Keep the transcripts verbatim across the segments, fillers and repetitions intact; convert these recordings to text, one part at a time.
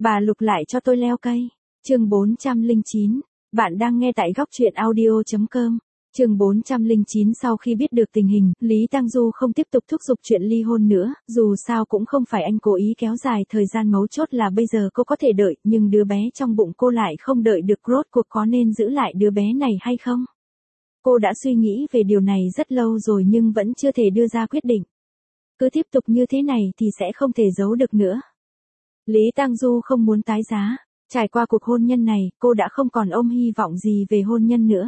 Bà Lục lại cho tôi leo cây. Chương bốn trăm lẻ chín. Bạn đang nghe tại góc truyện audio chấm com. Chương bốn trăm lẻ chín. Sau khi biết được tình hình, Lý Tang Du không tiếp tục thúc giục chuyện ly hôn nữa, dù sao cũng không phải anh cố ý kéo dài thời gian, mấu chốt là bây giờ cô có thể đợi, nhưng đứa bé trong bụng cô lại không đợi được, rốt cuộc có nên giữ lại đứa bé này hay không? Cô đã suy nghĩ về điều này rất lâu rồi nhưng vẫn chưa thể đưa ra quyết định. Cứ tiếp tục như thế này thì sẽ không thể giấu được nữa. Lý Tang Du không muốn tái giá. Trải qua cuộc hôn nhân này, cô đã không còn ôm hy vọng gì về hôn nhân nữa.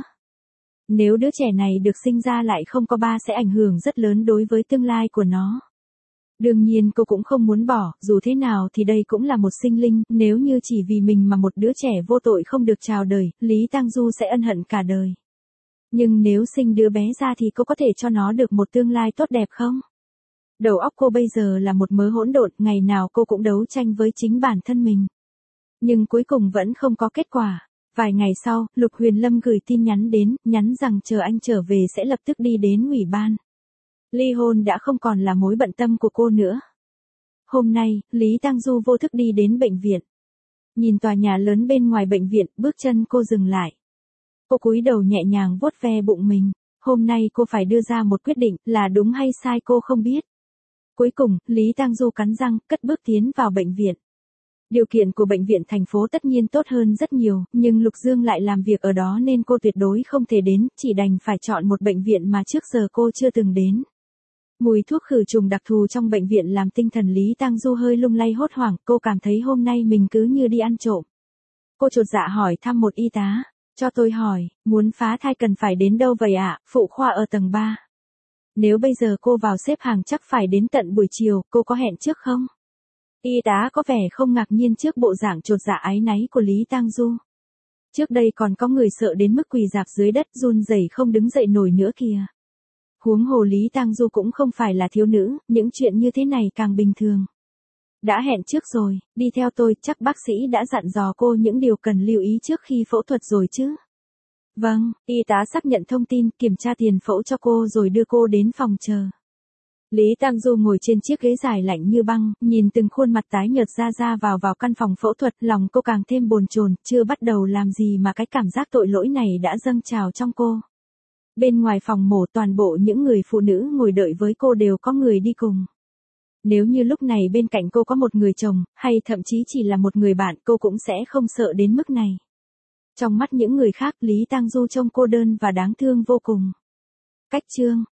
Nếu đứa trẻ này được sinh ra lại không có ba sẽ ảnh hưởng rất lớn đối với tương lai của nó. Đương nhiên cô cũng không muốn bỏ, dù thế nào thì đây cũng là một sinh linh, nếu như chỉ vì mình mà một đứa trẻ vô tội không được chào đời, Lý Tang Du sẽ ân hận cả đời. Nhưng nếu sinh đứa bé ra thì cô có thể cho nó được một tương lai tốt đẹp không? Đầu óc cô bây giờ là một mớ hỗn độn, ngày nào cô cũng đấu tranh với chính bản thân mình. Nhưng cuối cùng vẫn không có kết quả. Vài ngày sau, Lục Huyền Lâm gửi tin nhắn đến, nhắn rằng chờ anh trở về sẽ lập tức đi đến ủy ban. Ly hôn đã không còn là mối bận tâm của cô nữa. Hôm nay, Lý Tang Du vô thức đi đến bệnh viện. Nhìn tòa nhà lớn bên ngoài bệnh viện, bước chân cô dừng lại. Cô cúi đầu nhẹ nhàng vuốt ve bụng mình. Hôm nay cô phải đưa ra một quyết định, là đúng hay sai cô không biết. Cuối cùng, Lý Tang Du cắn răng, cất bước tiến vào bệnh viện. Điều kiện của bệnh viện thành phố tất nhiên tốt hơn rất nhiều, nhưng Lục Dương lại làm việc ở đó nên cô tuyệt đối không thể đến, chỉ đành phải chọn một bệnh viện mà trước giờ cô chưa từng đến. Mùi thuốc khử trùng đặc thù trong bệnh viện làm tinh thần Lý Tang Du hơi lung lay hốt hoảng, cô cảm thấy hôm nay mình cứ như đi ăn trộm. Cô chột dạ hỏi thăm một y tá, cho tôi hỏi, muốn phá thai cần phải đến đâu vậy ạ? Phụ khoa ở tầng ba. Nếu bây giờ cô vào xếp hàng chắc phải đến tận buổi chiều, cô có hẹn trước không? Y tá có vẻ không ngạc nhiên trước bộ dạng chột dạ áy náy của Lý Tang Du. Trước đây còn có người sợ đến mức quỳ rạp dưới đất run rẩy không đứng dậy nổi nữa kìa. Huống hồ Lý Tang Du cũng không phải là thiếu nữ, những chuyện như thế này càng bình thường. Đã hẹn trước rồi, đi theo tôi, chắc bác sĩ đã dặn dò cô những điều cần lưu ý trước khi phẫu thuật rồi chứ. Vâng, y tá xác nhận thông tin, kiểm tra tiền phẫu cho cô rồi đưa cô đến phòng chờ. Lý Tang Du ngồi trên chiếc ghế dài lạnh như băng, nhìn từng khuôn mặt tái nhợt ra ra vào vào căn phòng phẫu thuật, lòng cô càng thêm bồn chồn, chưa bắt đầu làm gì mà cái cảm giác tội lỗi này đã dâng trào trong cô. Bên ngoài phòng mổ toàn bộ những người phụ nữ ngồi đợi với cô đều có người đi cùng. Nếu như lúc này bên cạnh cô có một người chồng, hay thậm chí chỉ là một người bạn, cô cũng sẽ không sợ đến mức này. Trong mắt những người khác, Lý Tang Du trông cô đơn và đáng thương vô cùng. Cách chương